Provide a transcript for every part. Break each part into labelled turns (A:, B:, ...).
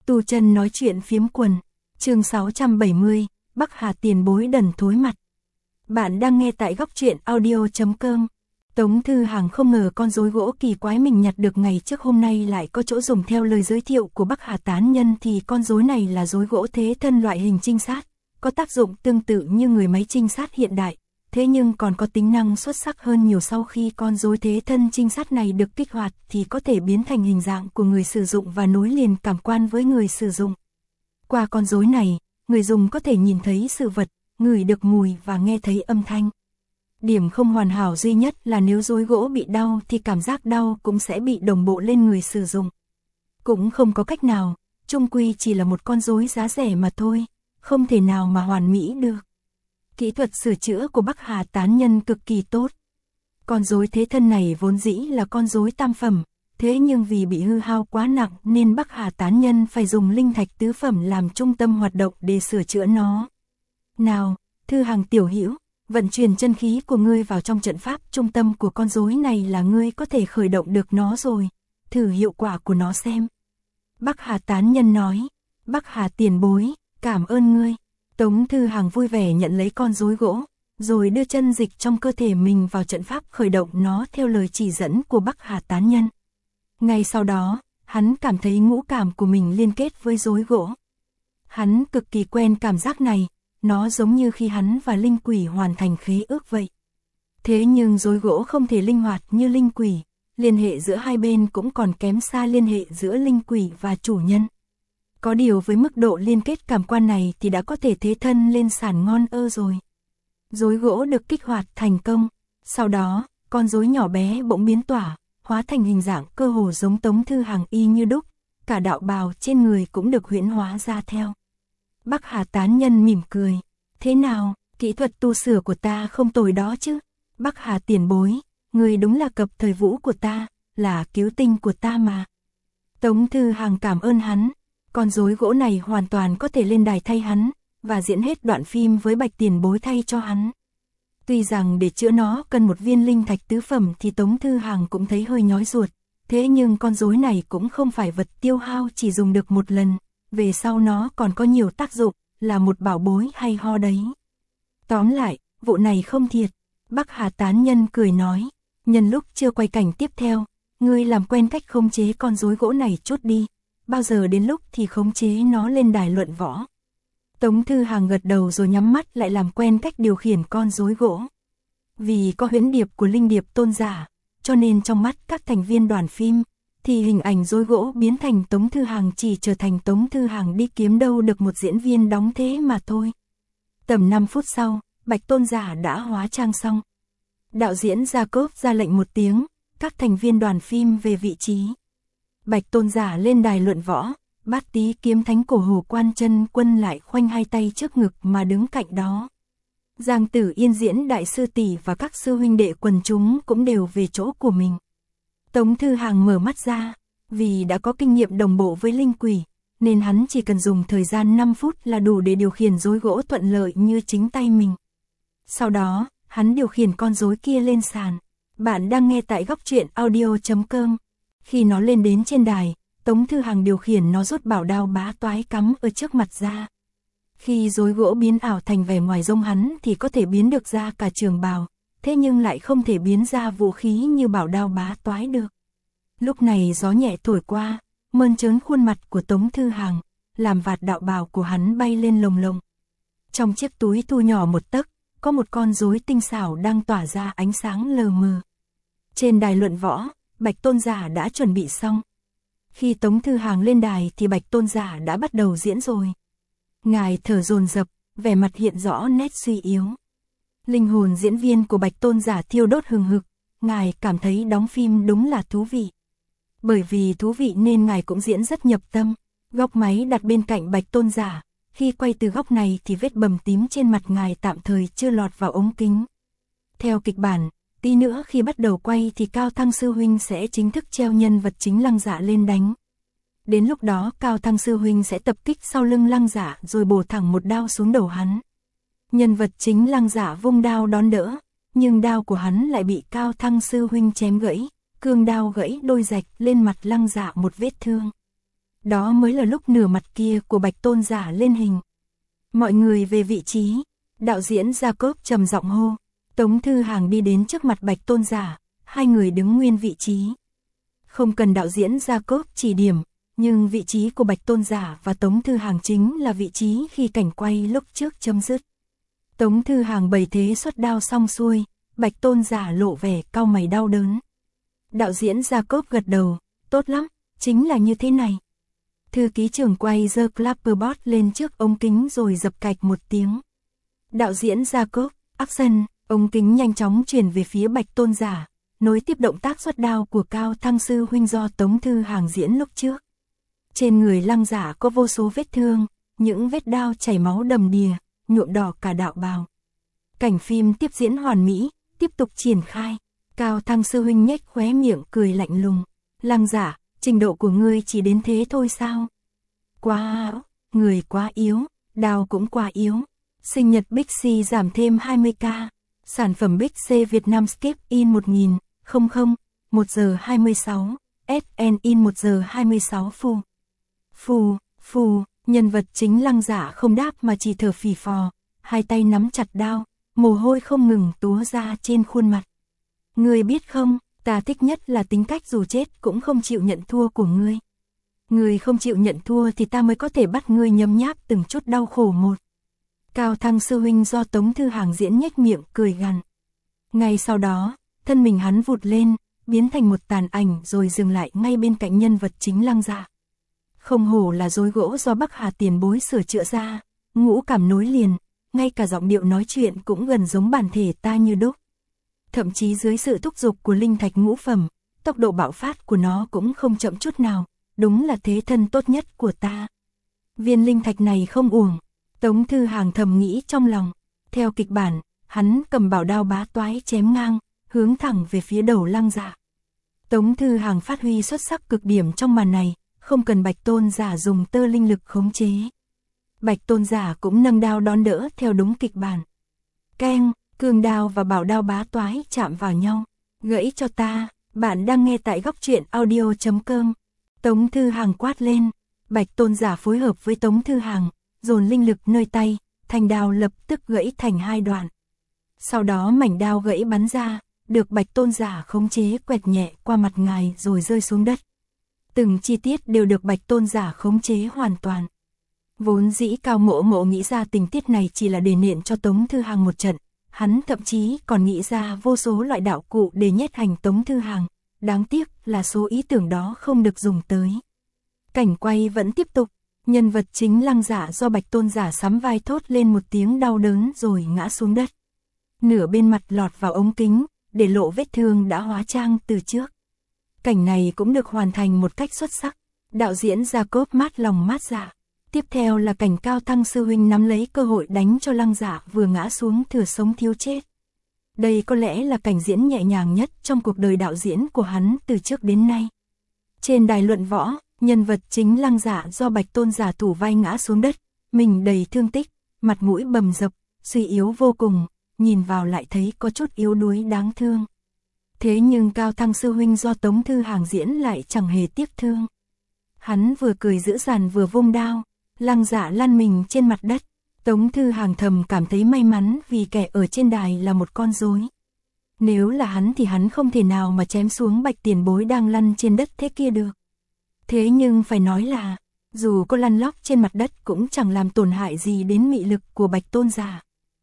A: Tu chân nói chuyện phiếm quần, chương 670, Bắc Hà tiền bối đần thối mặt. Bạn đang nghe tại góc truyện audio.com. Tống Thư Hàng không ngờ con rối gỗ kỳ quái mình nhặt được ngày trước hôm nay lại có chỗ dùng. Theo lời giới thiệu của Bắc Hà tán nhân thì con rối này là rối gỗ thế thân loại hình trinh sát, có tác dụng tương tự như người máy trinh sát hiện đại, thế nhưng còn có tính năng xuất sắc hơn nhiều. Sau khi con rối thế thân trinh sát này được kích hoạt thì có thể biến thành hình dạng của người sử dụng và nối liền cảm quan với người sử dụng. Qua con rối này, người dùng có thể nhìn thấy sự vật, ngửi được mùi và nghe thấy âm thanh. Điểm không hoàn hảo duy nhất là nếu rối gỗ bị đau thì cảm giác đau cũng sẽ bị đồng bộ lên người sử dụng. Cũng không có cách nào, chung quy chỉ là một con rối giá rẻ mà thôi, không thể nào mà hoàn mỹ được. Kỹ thuật sửa chữa của Bắc Hà tán nhân cực kỳ tốt. Con rối thế thân này vốn dĩ là con rối tam phẩm, thế nhưng vì bị hư hao quá nặng nên Bắc Hà tán nhân phải dùng linh thạch tứ phẩm làm trung tâm hoạt động để sửa chữa nó. Nào, Thư Hàng tiểu hữu, vận chuyển chân khí của ngươi vào trong trận pháp trung tâm của con rối này là ngươi có thể khởi động được nó rồi, thử hiệu quả của nó xem. Bắc Hà tán nhân nói, Bắc Hà tiền bối, cảm ơn ngươi. Tống Thư Hàng vui vẻ nhận lấy con rối gỗ, rồi đưa chân dịch trong cơ thể mình vào trận pháp khởi động nó theo lời chỉ dẫn của Bắc Hà tán nhân. Ngay sau đó, hắn cảm thấy ngũ cảm của mình liên kết với rối gỗ. Hắn cực kỳ quen cảm giác này, nó giống như khi hắn và linh quỷ hoàn thành khế ước vậy. Thế nhưng rối gỗ không thể linh hoạt như linh quỷ, liên hệ giữa hai bên cũng còn kém xa liên hệ giữa linh quỷ và chủ nhân. Có điều với mức độ liên kết cảm quan này thì đã có thể thế thân lên sàn ngon rồi. Rối gỗ được kích hoạt thành công, sau đó, con rối nhỏ bé bỗng biến tỏa, hóa thành hình dạng cơ hồ giống Tống Thư Hàng y như đúc, cả đạo bào trên người cũng được huyễn hóa ra theo. Bắc Hà tán nhân mỉm cười, thế nào, kỹ thuật tu sửa của ta không tồi đó chứ? Bắc Hà tiền bối, người đúng là cập thời vũ của ta, là cứu tinh của ta mà. Tống Thư Hàng cảm ơn hắn. Con rối gỗ này hoàn toàn có thể lên đài thay hắn, và diễn hết đoạn phim với Bạch tiền bối thay cho hắn. Tuy rằng để chữa nó cần một viên linh thạch tứ phẩm thì Tống Thư Hàng cũng thấy hơi nhói ruột, thế nhưng con rối này cũng không phải vật tiêu hao chỉ dùng được một lần, về sau nó còn có nhiều tác dụng, là một bảo bối hay ho đấy. Tóm lại, vụ này không thiệt, Bắc Hà tán nhân cười nói, nhân lúc chưa quay cảnh tiếp theo, ngươi làm quen cách khống chế con rối gỗ này chút đi. Bao giờ đến lúc thì khống chế nó lên đài luận võ. Tống Thư Hàng gật đầu rồi nhắm mắt lại làm quen cách điều khiển con rối gỗ. Vì có huyễn điệp của linh điệp tôn giả, cho nên trong mắt các thành viên đoàn phim, thì hình ảnh rối gỗ biến thành Tống Thư Hàng chỉ trở thành Tống Thư Hàng đi kiếm đâu được một diễn viên đóng thế mà thôi. Tầm 5 phút sau, Bạch tôn giả đã hóa trang xong. Đạo diễn Jacob ra lệnh một tiếng, các thành viên đoàn phim về vị trí. Bạch tôn giả lên đài luận võ, Bát Tý kiếm thánh cổ Hồ Quan Chân Quân lại khoanh hai tay trước ngực mà đứng cạnh đó. Giang Tử Yên diễn đại sư tỷ và các sư huynh đệ quần chúng cũng đều về chỗ của mình. Tống Thư Hàng mở mắt ra, vì đã có kinh nghiệm đồng bộ với linh quỷ, nên hắn chỉ cần dùng thời gian 5 phút là đủ để điều khiển rối gỗ thuận lợi như chính tay mình. Sau đó, hắn điều khiển con rối kia lên sàn. Bạn đang nghe tại góc truyện audio.com. Khi nó lên đến trên đài, Tống Thư Hàng điều khiển nó rút bảo đao bá toái cắm ở trước mặt ra. Khi rối gỗ biến ảo thành vẻ ngoài rông hắn thì có thể biến được ra cả trường bào, thế nhưng lại không thể biến ra vũ khí như bảo đao bá toái được. Lúc này gió nhẹ thổi qua, mơn trớn khuôn mặt của Tống Thư Hàng, làm vạt đạo bào của hắn bay lên lồng lồng. Trong chiếc túi thu nhỏ một tấc, có một con rối tinh xảo đang tỏa ra ánh sáng lờ mờ. Trên đài luận võ, Bạch tôn giả đã chuẩn bị xong. Khi Tống Thư Hàng lên đài thì Bạch tôn giả đã bắt đầu diễn rồi. Ngài thở dồn dập, vẻ mặt hiện rõ nét suy yếu. Linh hồn diễn viên của Bạch tôn giả thiêu đốt hừng hực, ngài cảm thấy đóng phim đúng là thú vị. Bởi vì thú vị nên ngài cũng diễn rất nhập tâm. Góc máy đặt bên cạnh Bạch tôn giả, khi quay từ góc này thì vết bầm tím trên mặt ngài tạm thời chưa lọt vào ống kính. Theo kịch bản, tí nữa khi bắt đầu quay thì Cao Thăng sư huynh sẽ chính thức treo nhân vật chính Lăng Dạ lên đánh. Đến lúc đó Cao Thăng sư huynh sẽ tập kích sau lưng Lăng Dạ rồi bổ thẳng một đao xuống đầu hắn. Nhân vật chính Lăng Dạ vung đao đón đỡ, nhưng đao của hắn lại bị Cao Thăng sư huynh chém gãy, cương đao gãy đôi rạch lên mặt Lăng Dạ một vết thương. Đó mới là lúc nửa mặt kia của Bạch Tôn Giả lên hình. Mọi người về vị trí, đạo diễn Jacob trầm giọng hô. Tống Thư Hàng đi đến trước mặt Bạch Tôn Giả, hai người đứng nguyên vị trí. Không cần đạo diễn Jacob chỉ điểm, nhưng vị trí của Bạch Tôn Giả và Tống Thư Hàng chính là vị trí khi cảnh quay lúc trước chấm dứt. Tống Thư Hàng bày thế xuất đao xong xuôi, Bạch Tôn Giả lộ vẻ cau mày đau đớn. Đạo diễn Jacob gật đầu, tốt lắm, chính là như thế này. Thư ký trưởng quay giơ clapperboard lên trước ống kính rồi dập cạch một tiếng. Đạo diễn Jacob, action, ống kính nhanh chóng chuyển về phía Bạch Tôn Giả, nối tiếp động tác xuất đao của Cao Thăng sư huynh do Tống Thư Hàng diễn lúc trước. Trên người Lăng Giả có vô số vết thương, những vết đao chảy máu đầm đìa, nhuộm đỏ cả đạo bào. Cảnh phim tiếp diễn hoàn mỹ, tiếp tục triển khai. Cao Thăng sư huynh nhếch khóe miệng cười lạnh lùng. Lăng Giả, trình độ của ngươi chỉ đến thế thôi sao? Quá, người quá yếu, đao cũng quá yếu. Sinh nhật Big C giảm thêm 20k. Sản phẩm Big C Việt Nam Skip in 1000, 1 giờ 26, SN in 1 giờ 26 phù, nhân vật chính Lăng Giả không đáp mà chỉ thở phì phò, hai tay nắm chặt đao, mồ hôi không ngừng túa ra trên khuôn mặt. Ngươi biết không, ta thích nhất là tính cách dù chết cũng không chịu nhận thua của ngươi. Ngươi không chịu nhận thua thì ta mới có thể bắt ngươi nhấm nháp từng chút đau khổ một. Cao Thăng sư huynh do Tống Thư Hàng diễn nhếch miệng cười gằn. Ngay sau đó, thân mình hắn vụt lên, biến thành một tàn ảnh rồi dừng lại ngay bên cạnh nhân vật chính Lăng Giả. Không hổ là rối gỗ do Bắc Hà tiền bối sửa chữa ra, ngũ cảm nối liền, ngay cả giọng điệu nói chuyện cũng gần giống bản thể ta như đúc. Thậm chí dưới sự thúc giục của linh thạch ngũ phẩm, tốc độ bạo phát của nó cũng không chậm chút nào, đúng là thế thân tốt nhất của ta. Viên linh thạch này không uổng, Tống Thư Hàng thầm nghĩ trong lòng. Theo kịch bản, hắn cầm bảo đao bá toái chém ngang, hướng thẳng về phía đầu Lăng Giả. Tống Thư Hàng phát huy xuất sắc cực điểm trong màn này, không cần Bạch Tôn Giả dùng tơ linh lực khống chế. Bạch Tôn Giả cũng nâng đao đón đỡ theo đúng kịch bản. Keng, cường đao và bảo đao bá toái chạm vào nhau. Gãy cho ta, bạn đang nghe tại góc truyện audio.com. Tống Thư Hàng quát lên, Bạch Tôn Giả phối hợp với Tống Thư Hàng, dồn linh lực nơi tay, thanh đao lập tức gãy thành hai đoạn. Sau đó mảnh đao gãy bắn ra, được Bạch Tôn Giả khống chế quẹt nhẹ qua mặt ngài rồi rơi xuống đất. Từng chi tiết đều được Bạch Tôn Giả khống chế hoàn toàn. Vốn dĩ Cao Mộ Mộ nghĩ ra tình tiết này chỉ là để nện cho Tống Thư Hàng một trận, hắn thậm chí còn nghĩ ra vô số loại đạo cụ để nhét hành Tống Thư Hàng, đáng tiếc là số ý tưởng đó không được dùng tới. Cảnh quay vẫn tiếp tục, nhân vật chính Lăng Giả do Bạch Tôn Giả sắm vai thốt lên một tiếng đau đớn rồi ngã xuống đất. Nửa bên mặt lọt vào ống kính, để lộ vết thương đã hóa trang từ trước. Cảnh này cũng được hoàn thành một cách xuất sắc. Đạo diễn Jacob mát lòng mát dạ. Tiếp theo là cảnh Cao Thăng sư huynh nắm lấy cơ hội đánh cho Lăng Giả vừa ngã xuống thừa sống thiếu chết. Đây có lẽ là cảnh diễn nhẹ nhàng nhất trong cuộc đời đạo diễn của hắn từ trước đến nay. Trên đài luận võ, nhân vật chính Lăng Giả do Bạch Tôn Giả thủ vai ngã xuống đất, mình đầy thương tích, mặt mũi bầm dập, suy yếu vô cùng, nhìn vào lại thấy có chút yếu đuối đáng thương. Thế nhưng Cao Thăng sư huynh do Tống Thư Hàng diễn lại chẳng hề tiếc thương. Hắn vừa cười dữ dằn vừa vung đao, Lăng Giả lăn mình trên mặt đất. Tống Thư Hàng thầm cảm thấy may mắn vì kẻ ở trên đài là một con rối. Nếu là hắn thì hắn không thể nào mà chém xuống Bạch tiền bối đang lăn trên đất thế kia được. Thế nhưng phải nói là, dù có lăn lóc trên mặt đất cũng chẳng làm tổn hại gì đến mị lực của Bạch Tôn Giả.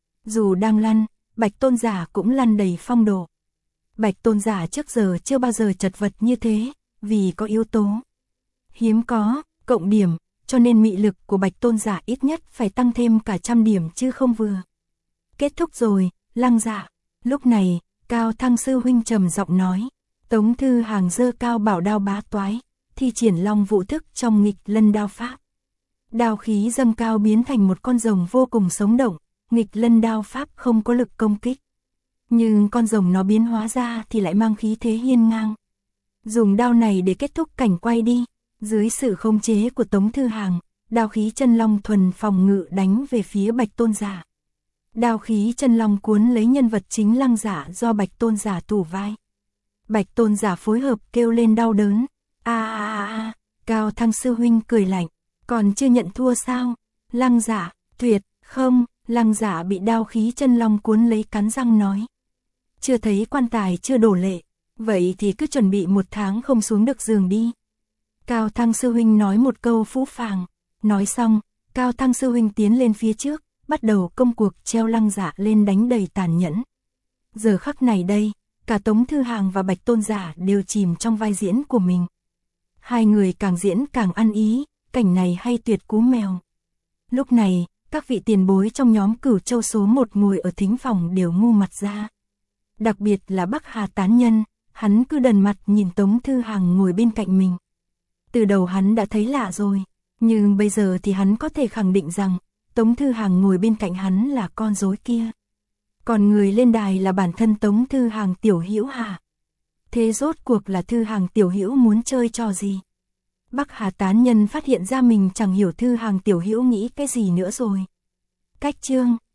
A: Dù đang lăn, Bạch Tôn Giả cũng lăn đầy phong độ. Bạch Tôn Giả trước giờ chưa bao giờ chật vật như thế, vì có yếu tố hiếm có, cộng điểm, cho nên mị lực của Bạch Tôn Giả ít nhất phải tăng thêm cả 100 điểm chứ không vừa. Kết thúc rồi, Lăng Giả. Lúc này, Cao Thăng sư huynh trầm giọng nói. Tống Thư Hàng giơ cao bảo đao bá toái, thi triển long vũ thức trong nghịch lân đao pháp. Đao khí dâng cao biến thành một con rồng vô cùng sống động, nghịch lân đao pháp không có lực công kích. Nhưng con rồng nó biến hóa ra thì lại mang khí thế hiên ngang. Dùng đao này để kết thúc cảnh quay đi. Dưới sự khống chế của Tống Thư Hàng, đao khí chân long thuần phòng ngự đánh về phía Bạch Tôn Giả. Đao khí chân long cuốn lấy nhân vật chính Lăng Giả do Bạch Tôn Giả thủ vai. Bạch Tôn Giả phối hợp kêu lên đau đớn. Cao Thăng sư huynh cười lạnh, còn chưa nhận thua sao? Lăng Dạ, tuyệt, không, Lăng Dạ bị đao khí chân long cuốn lấy cắn răng nói. Chưa thấy quan tài chưa đổ lệ, vậy thì cứ chuẩn bị 1 tháng không xuống được giường đi. Cao Thăng sư huynh nói một câu phũ phàng, nói xong, Cao Thăng sư huynh tiến lên phía trước, bắt đầu công cuộc treo Lăng Dạ lên đánh đầy tàn nhẫn. Giờ khắc này đây, cả Tống Thư Hàng và Bạch Tôn Giả đều chìm trong vai diễn của mình. Hai người càng diễn càng ăn ý, cảnh này hay tuyệt cú mèo. Lúc này, các vị tiền bối trong nhóm Cửu Châu số 1 ngồi ở thính phòng đều ngu mặt ra. Đặc biệt là Bắc Hà tán nhân, hắn cứ đần mặt nhìn Tống Thư Hàng ngồi bên cạnh mình. Từ đầu hắn đã thấy lạ rồi, nhưng bây giờ thì hắn có thể khẳng định rằng, Tống Thư Hàng ngồi bên cạnh hắn là con rối kia. Còn người lên đài là bản thân Tống Thư Hàng tiểu hữu hả? Thế rốt cuộc là Thư Hàng tiểu hữu muốn chơi trò gì? Bắc Hà tán nhân phát hiện ra mình chẳng hiểu Thư Hàng tiểu hữu nghĩ cái gì nữa rồi. Cách chương